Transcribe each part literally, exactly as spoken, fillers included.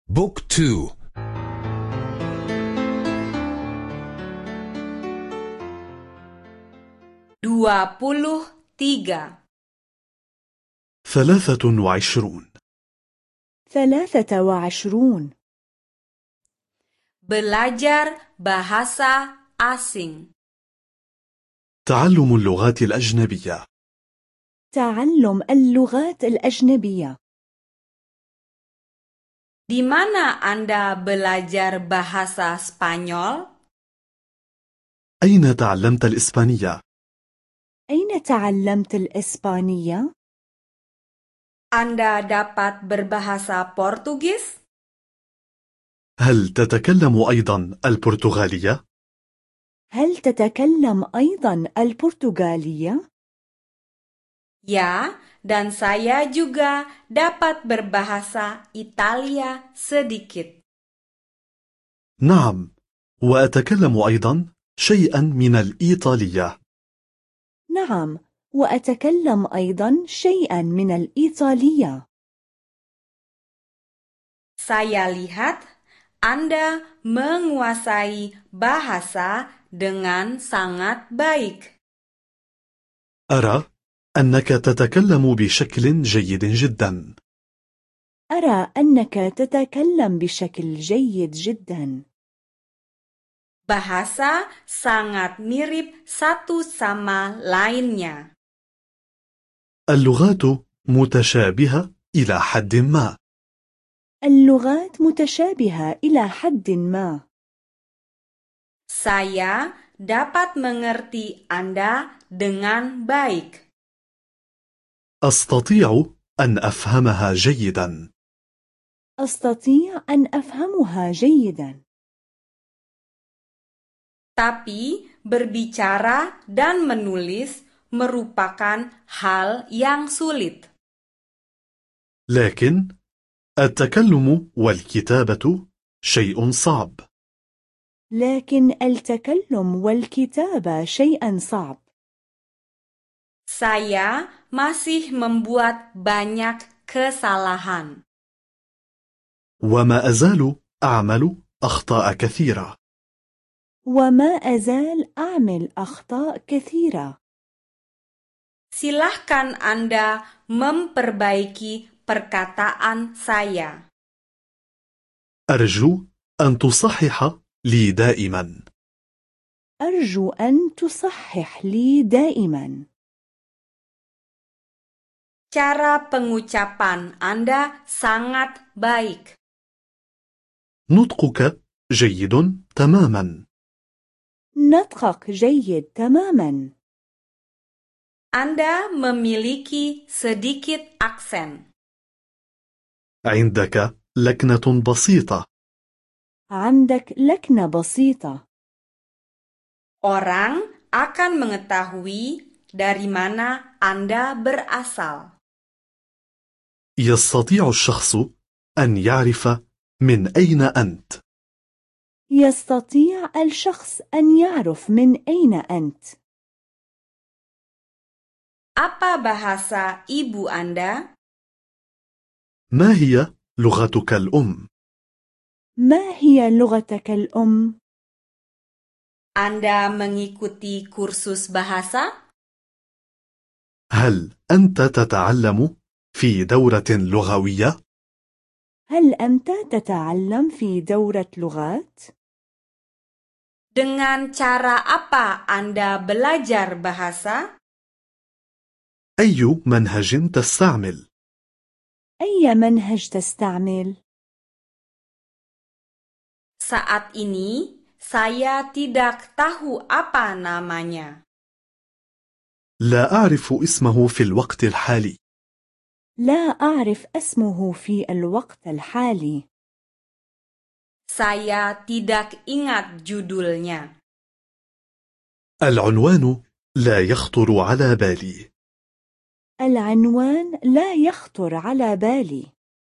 بوك تو. dua puluh tiga. ثلاثة وعشرون. ثلاثة وعشرون. Belajar bahasa asing. تعلم اللغات الأجنبية. تعلم اللغات الأجنبية. Di mana Anda belajar bahasa Spanyol? أين تعلمت الإسبانية؟ أين تعلمت الإسبانية؟ Anda dapat berbahasa Portugis? هل تتكلم أيضا البرتغالية؟ هل تتكلم أيضا البرتغالية؟ Ya, dan saya juga dapat berbahasa Italia sedikit. نعم، وأتكلم أيضا شيئا من الإيطالية. نعم، وأتكلم أيضا شيئا من الإيطالية. Saya lihat Anda menguasai bahasa dengan sangat baik. أرى أنك تتكلم بشكل جيد جدا. أرى أنك تتكلم بشكل جيد جدا. Bahasa sangat mirip satu sama lainnya. اللغات متشابهة إلى حد ما. اللغات متشابهة إلى حد ما. Saya dapat mengerti Anda dengan baik. أستطيع أن أفهمها جيدا. أستطيع أن أفهمها جيدا. Tapi berbicara dan menulis merupakan hal yang sulit. لكن التكلم والكتابة شيء صعب. لكن التكلم والكتابة شيء صعب. Saya masih membuat banyak kesalahan. وما أزال أعمل أخطاء كثيرة. وما أزال أعمل أخطاء كثيرة. Silahkan Anda memperbaiki perkataan saya. أرجو أن تصحح لي دائما. أرجو أن تصحح لي دائما. Cara pengucapan Anda sangat baik. نطقك جيد تماما. نطقك جيد تماما. Anda memiliki sedikit aksen. عندك لكنة بسيطة. عندك لكنة بسيطة. Orang akan mengetahui dari mana Anda berasal. يستطيع الشخص أن يعرف من أين أنت. يستطيع الشخص أن يعرف من أين أنت. Apa bahasa ibu Anda? ما هي لغتك الأم؟ ما هي لغتك الأم؟ Anda mengikuti kursus bahasa? هل أنت تتعلم في دورة لغوية؟ هل أنت تتعلم في دورة لغات؟ Dengan cara apa Anda belajar bahasa? أي منهج تستعمل؟ أي منهج تستعمل؟ Saat ini, saya tidak tahu apa namanya. لا أعرف اسمه في الوقت الحالي. لا أعرف اسمه في الوقت الحالي. Saya tidak ingat judulnya. العنوان لا يخطر على بالي. العنوان لا يخطر على بالي.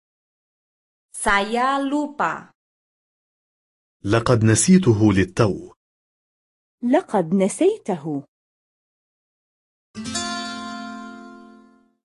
Saya lupa. لقد نسيته للتو. لقد نسيته.